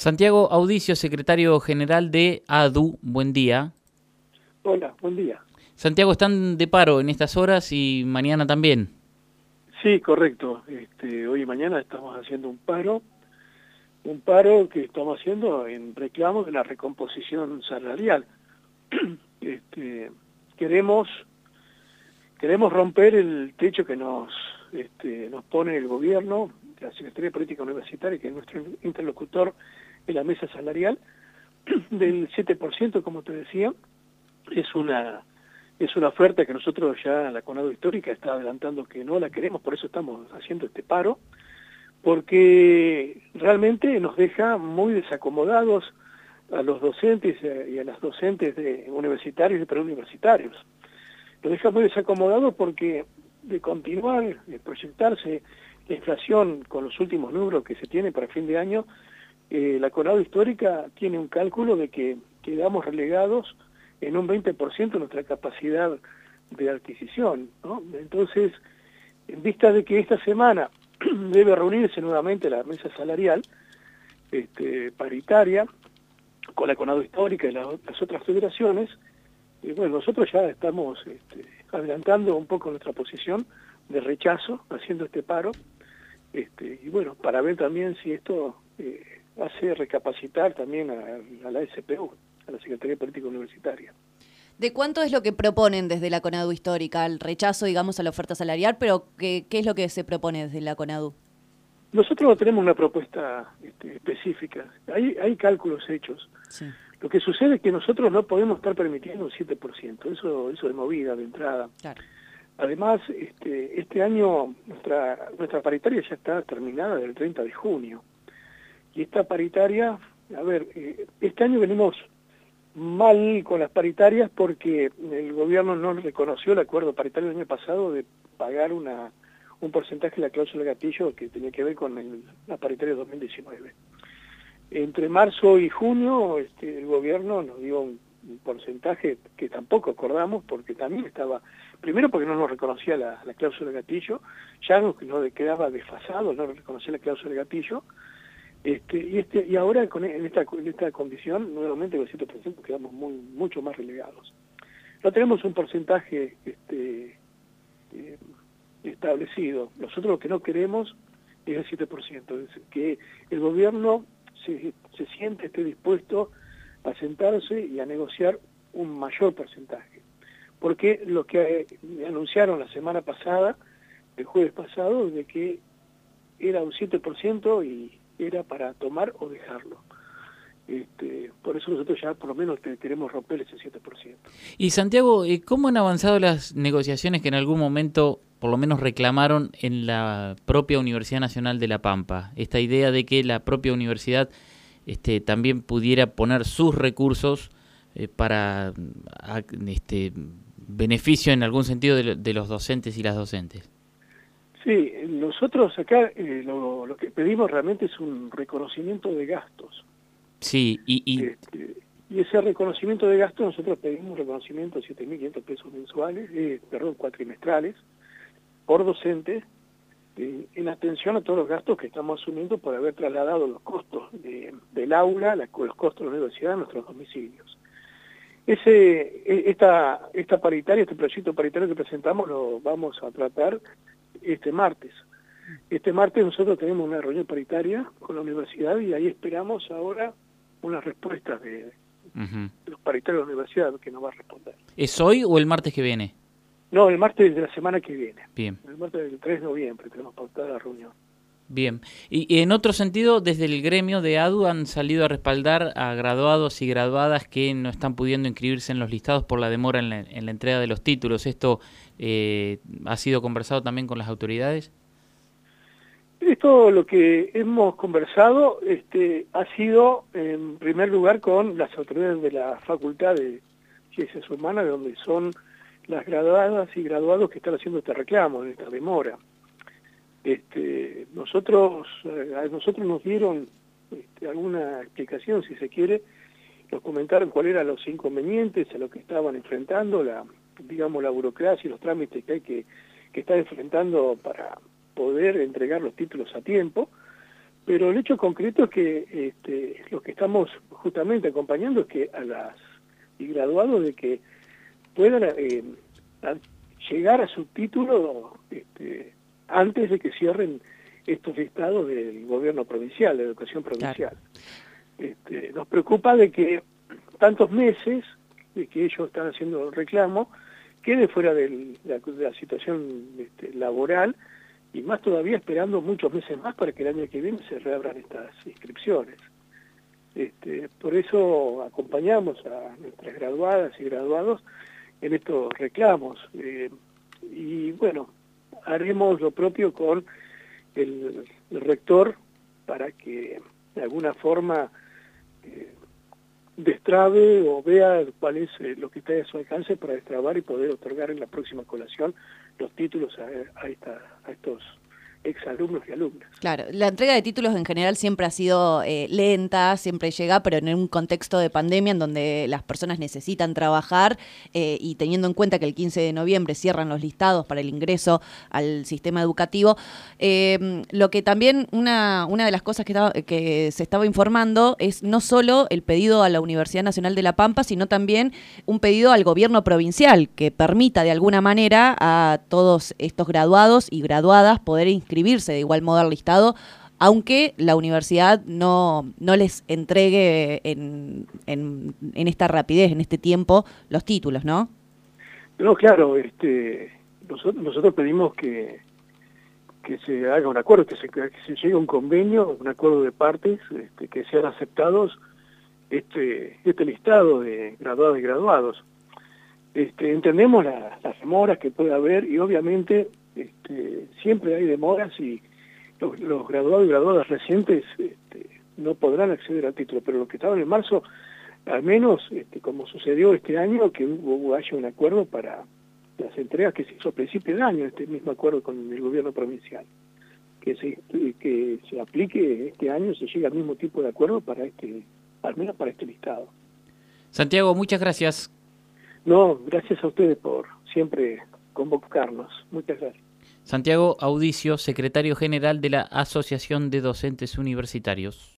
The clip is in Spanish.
Santiago Audicio, secretario general de ADU, buen día. Hola, buen día. Santiago, están de paro en estas horas y mañana también. Sí, correcto. Hoy y mañana estamos haciendo un paro que estamos haciendo en reclamo de la recomposición salarial. Queremos romper el techo que nos pone el gobierno, la Secretaría de Política Universitaria, que es nuestro interlocutor en la mesa salarial, del 7%, como te decía. Es una oferta que nosotros ya, la CONADU Histórica, está adelantando que no la queremos, por eso estamos haciendo este paro, porque realmente nos deja muy desacomodados a los docentes y a las docentes universitarios y preuniversitarios. Nos deja muy desacomodados porque de continuar, de proyectarse la inflación con los últimos números que se tiene para fin de año, la CONADU Histórica tiene un cálculo de que quedamos relegados en un 20% de nuestra capacidad de adquisición, ¿no? Entonces, en vista de que esta semana debe reunirse nuevamente la mesa salarial paritaria con la CONADU Histórica y las otras federaciones, bueno, nosotros ya estamos adelantando un poco nuestra posición de rechazo, haciendo este paro, y bueno, para ver también si esto hace recapacitar también a la SPU, a la Secretaría de Política Universitaria. ¿De cuánto es lo que proponen desde la CONADU Histórica? El rechazo, digamos, a la oferta salarial, pero ¿qué es lo que se propone desde la CONADU? Nosotros no tenemos una propuesta específica, hay cálculos hechos. Sí. Lo que sucede es que nosotros no podemos estar permitiendo un 7%, eso de movida, de entrada. Claro. Además, este año nuestra paritaria ya está terminada del 30 de junio. Y esta paritaria, este año venimos mal con las paritarias porque el gobierno no reconoció el acuerdo paritario del año pasado de pagar un porcentaje de la cláusula de gatillo que tenía que ver con la paritaria de 2019. Entre marzo y junio el gobierno nos dio un porcentaje que tampoco acordamos porque también estaba, primero porque no nos reconocía la cláusula de gatillo, ya nos quedaba desfasado, no reconocía la cláusula de gatillo. Y ahora en esta condición, nuevamente con el 7% quedamos mucho más relegados. No tenemos un porcentaje establecido. Nosotros lo que no queremos es el 7%, es que el gobierno esté dispuesto a sentarse y a negociar un mayor porcentaje. Porque lo que anunciaron la semana pasada, el jueves pasado, de que era un 7% y era para tomar o dejarlo. Por eso nosotros ya por lo menos queremos romper ese 7%. Y Santiago, ¿cómo han avanzado las negociaciones que en algún momento por lo menos reclamaron en la propia Universidad Nacional de La Pampa? Esta idea de que la propia universidad también pudiera poner sus recursos para beneficio en algún sentido de los docentes y las docentes. Sí, nosotros acá lo que pedimos realmente es un reconocimiento de gastos. Sí, y ese reconocimiento de gastos, nosotros pedimos un reconocimiento de 7.500 pesos mensuales, cuatrimestrales, por docente, en atención a todos los gastos que estamos asumiendo por haber trasladado los costos del aula, los costos de la universidad a nuestros domicilios. Esta paritaria, este proyecto paritario que presentamos lo vamos a tratar este martes. Este martes nosotros tenemos una reunión paritaria con la universidad y ahí esperamos ahora unas respuestas de los paritarios de la universidad que nos va a responder. ¿Es hoy o el martes que viene? No, el martes de la semana que viene. Bien. El martes del 3 de noviembre tenemos pautada la reunión. Bien. Y en otro sentido, desde el gremio de ADU han salido a respaldar a graduados y graduadas que no están pudiendo inscribirse en los listados por la demora en la entrega de los títulos. ¿Esto ha sido conversado también con las autoridades? Esto lo que hemos conversado ha sido en primer lugar con las autoridades de la Facultad de Ciencias Humanas, de donde son las graduadas y graduados que están haciendo este reclamo, de esta demora. A nosotros nos dieron alguna explicación, si se quiere, nos comentaron cuáles eran los inconvenientes a los que estaban enfrentando, la burocracia y los trámites que hay que estar enfrentando para poder entregar los títulos a tiempo, Pero el hecho concreto es que lo que estamos justamente acompañando es que a las y graduados de que puedan llegar a su título antes de que cierren estos listados del gobierno provincial, de educación provincial. Claro. Nos preocupa de que tantos meses de que ellos están haciendo reclamo quede fuera de la situación laboral, y más todavía esperando muchos meses más para que el año que viene se reabran estas inscripciones. Por eso acompañamos a nuestras graduadas y graduados en estos reclamos. Y bueno, haremos lo propio con el rector para que de alguna forma destrabe o vea cuál es lo que está a su alcance para destrabar y poder otorgar en la próxima colación los títulos a estos exalumnos y alumnas. Claro, la entrega de títulos en general siempre ha sido lenta, siempre llega, pero en un contexto de pandemia en donde las personas necesitan trabajar y teniendo en cuenta que el 15 de noviembre cierran los listados para el ingreso al sistema educativo, lo que también una de las cosas que se estaba informando es no solo el pedido a la Universidad Nacional de La Pampa, sino también un pedido al gobierno provincial que permita de alguna manera a todos estos graduados y graduadas poder inscribirse de igual modo al listado, aunque la universidad no les entregue en esta rapidez, en este tiempo, los títulos, ¿no? No, claro, nosotros pedimos que se haga un acuerdo, que se llegue a un convenio, un acuerdo de partes, que sean aceptados este listado de graduados y graduados. Entendemos las demoras que puede haber y obviamente siempre hay demoras y los graduados y graduadas recientes no podrán acceder al título, pero los que estaban en marzo, al menos como sucedió este año, que haya un acuerdo para las entregas que se hizo a principio de año, este mismo acuerdo con el gobierno provincial, que se aplique este año, se llegue al mismo tipo de acuerdo para al menos para este listado. Santiago, muchas gracias. No, gracias a ustedes por siempre convocarnos. Muchas gracias. Santiago Audicio, secretario general de la Asociación de Docentes Universitarios.